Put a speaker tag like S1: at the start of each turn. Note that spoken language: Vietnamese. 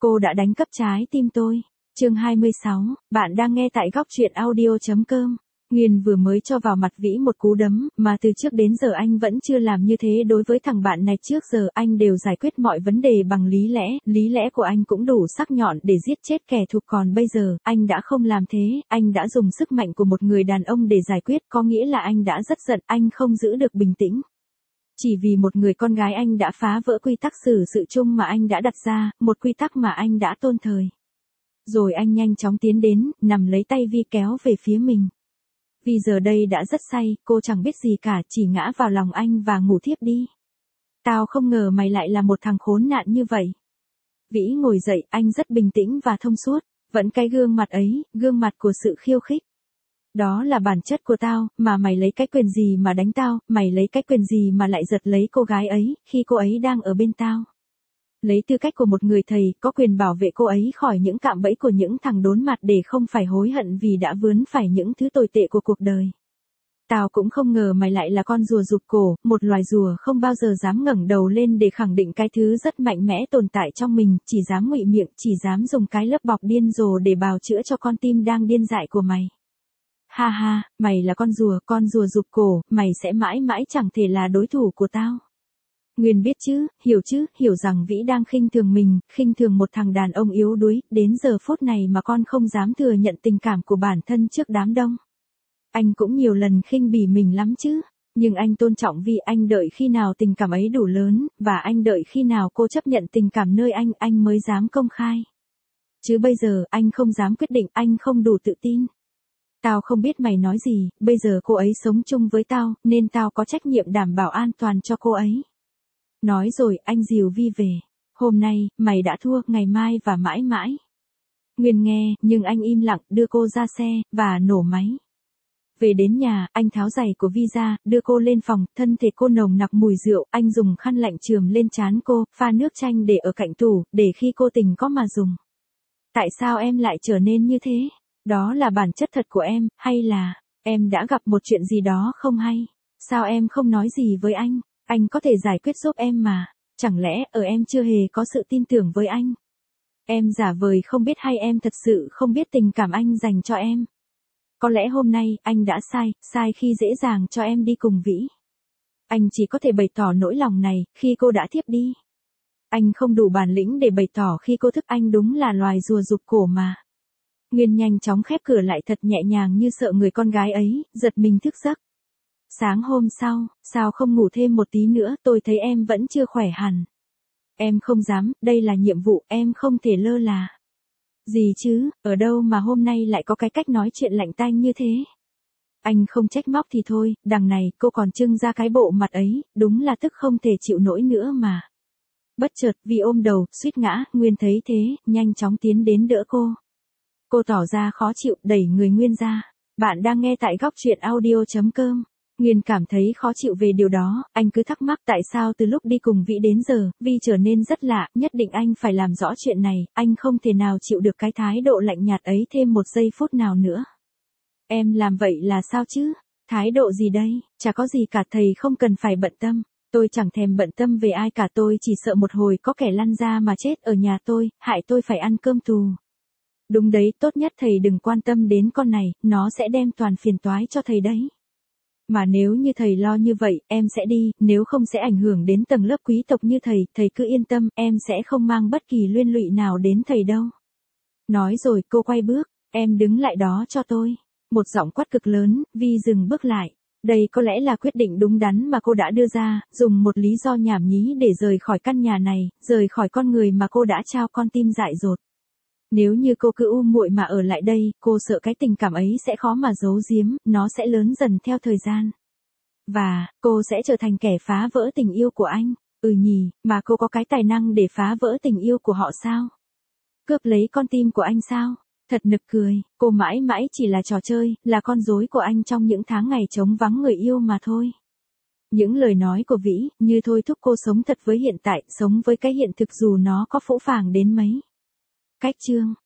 S1: Cô đã đánh cắp trái tim tôi. Chương 26, bạn đang nghe tại góc truyện audio.com. Nguyên vừa mới cho vào mặt Vĩ một cú đấm, mà từ trước đến giờ anh vẫn chưa làm như thế đối với thằng bạn này. Trước giờ anh đều giải quyết mọi vấn đề bằng lý lẽ của anh cũng đủ sắc nhọn để giết chết kẻ thù, còn bây giờ, anh đã không làm thế, anh đã dùng sức mạnh của một người đàn ông để giải quyết, có nghĩa là anh đã rất giận, anh không giữ được bình tĩnh. Chỉ vì một người con gái anh đã phá vỡ quy tắc xử sự chung mà anh đã đặt ra, một quy tắc mà anh đã tôn thờ. Rồi anh nhanh chóng tiến đến, nằm lấy tay Vi kéo về phía mình. Vì giờ đây đã rất say, cô chẳng biết gì cả, chỉ ngã vào lòng anh và ngủ thiếp đi. Tao không ngờ mày lại là một thằng khốn nạn như vậy. Vĩ ngồi dậy, anh rất bình tĩnh và thông suốt, vẫn cái gương mặt ấy, gương mặt của sự khiêu khích. Đó là bản chất của tao, mà mày lấy cái quyền gì mà đánh tao, mày lấy cái quyền gì mà lại giật lấy cô gái ấy, khi cô ấy đang ở bên tao. Lấy tư cách của một người thầy, có quyền bảo vệ cô ấy khỏi những cạm bẫy của những thằng đốn mặt để không phải hối hận vì đã vướng phải những thứ tồi tệ của cuộc đời. Tao cũng không ngờ mày lại là con rùa rụt cổ, một loài rùa không bao giờ dám ngẩng đầu lên để khẳng định cái thứ rất mạnh mẽ tồn tại trong mình, chỉ dám ngụy miệng, chỉ dám dùng cái lớp bọc điên rồ để bào chữa cho con tim đang điên dại của mày. Ha ha, mày là con rùa rụt cổ, mày sẽ mãi mãi chẳng thể là đối thủ của tao. Nguyên biết chứ, hiểu rằng Vĩ đang khinh thường mình, khinh thường một thằng đàn ông yếu đuối, đến giờ phút này mà con không dám thừa nhận tình cảm của bản thân trước đám đông. Anh cũng nhiều lần khinh bỉ mình lắm chứ, nhưng anh tôn trọng Vi, anh đợi khi nào tình cảm ấy đủ lớn, và anh đợi khi nào cô chấp nhận tình cảm nơi anh mới dám công khai. Chứ bây giờ, anh không dám quyết định, anh không đủ tự tin. Tao không biết mày nói gì, bây giờ cô ấy sống chung với tao, nên tao có trách nhiệm đảm bảo an toàn cho cô ấy. Nói rồi, anh dìu Vi về. Hôm nay, mày đã thua, ngày mai và mãi mãi. Nguyên nghe, nhưng anh im lặng, đưa cô ra xe, và nổ máy. Về đến nhà, anh tháo giày của Vi ra, đưa cô lên phòng, thân thể cô nồng nặc mùi rượu, anh dùng khăn lạnh chườm lên trán cô, pha nước chanh để ở cạnh tủ, để khi cô tỉnh có mà dùng. Tại sao em lại trở nên như thế? Đó là bản chất thật của em, hay là, em đã gặp một chuyện gì đó không hay? Sao em không nói gì với anh? Anh có thể giải quyết giúp em mà. Chẳng lẽ em chưa hề có sự tin tưởng với anh? Em giả vời không biết hay em thật sự không biết tình cảm anh dành cho em? Có lẽ hôm nay, anh đã sai khi dễ dàng cho em đi cùng Vĩ. Anh chỉ có thể bày tỏ nỗi lòng này, khi cô đã thiếp đi. Anh không đủ bản lĩnh để bày tỏ khi cô thức, anh đúng là loài rùa rụt cổ mà. Nguyên nhanh chóng khép cửa lại thật nhẹ nhàng như sợ người con gái ấy, giật mình thức giấc. Sáng hôm sau, sao không ngủ thêm một tí nữa, tôi thấy em vẫn chưa khỏe hẳn. Em không dám, đây là nhiệm vụ, em không thể lơ là. Gì chứ, ở đâu mà hôm nay lại có cái cách nói chuyện lạnh tanh như thế? Anh không trách móc thì thôi, đằng này cô còn trưng ra cái bộ mặt ấy, đúng là tức không thể chịu nổi nữa mà. Bất chợt, Vi ôm đầu, suýt ngã, Nguyên thấy thế, nhanh chóng tiến đến đỡ cô. Cô tỏ ra khó chịu, đẩy người Nguyên ra. Bạn đang nghe tại góc truyện audio.com. Nguyên cảm thấy khó chịu về điều đó, anh cứ thắc mắc tại sao từ lúc đi cùng Vĩ đến giờ, Vi trở nên rất lạ, nhất định anh phải làm rõ chuyện này, anh không thể nào chịu được cái thái độ lạnh nhạt ấy thêm một giây phút nào nữa. Em làm vậy là sao chứ? Thái độ gì đây? Chả có gì cả, thầy không cần phải bận tâm. Tôi chẳng thèm bận tâm về ai cả, tôi chỉ sợ một hồi có kẻ lăn ra mà chết ở nhà tôi, hại tôi phải ăn cơm tù. Đúng đấy, tốt nhất thầy đừng quan tâm đến con này, nó sẽ đem toàn phiền toái cho thầy đấy. Mà nếu như thầy lo như vậy, em sẽ đi, nếu không sẽ ảnh hưởng đến tầng lớp quý tộc như thầy cứ yên tâm, em sẽ không mang bất kỳ liên lụy nào đến thầy đâu. Nói rồi cô quay bước, em đứng lại đó cho tôi. Một giọng quát cực lớn, Vi dừng bước lại. Đây có lẽ là quyết định đúng đắn mà cô đã đưa ra, dùng một lý do nhảm nhí để rời khỏi căn nhà này, rời khỏi con người mà cô đã trao con tim dại dột. Nếu như cô cứ muội mà ở lại đây, cô sợ cái tình cảm ấy sẽ khó mà giấu giếm, nó sẽ lớn dần theo thời gian. Và, cô sẽ trở thành kẻ phá vỡ tình yêu của anh. Nhỉ, mà cô có cái tài năng để phá vỡ tình yêu của họ sao? Cướp lấy con tim của anh sao? Thật nực cười, cô mãi mãi chỉ là trò chơi, là con rối của anh trong những tháng ngày trống vắng người yêu mà thôi. Những lời nói của Vĩ, như thôi thúc cô sống thật với hiện tại, sống với cái hiện thực dù nó có phũ phàng đến mấy. Cách chương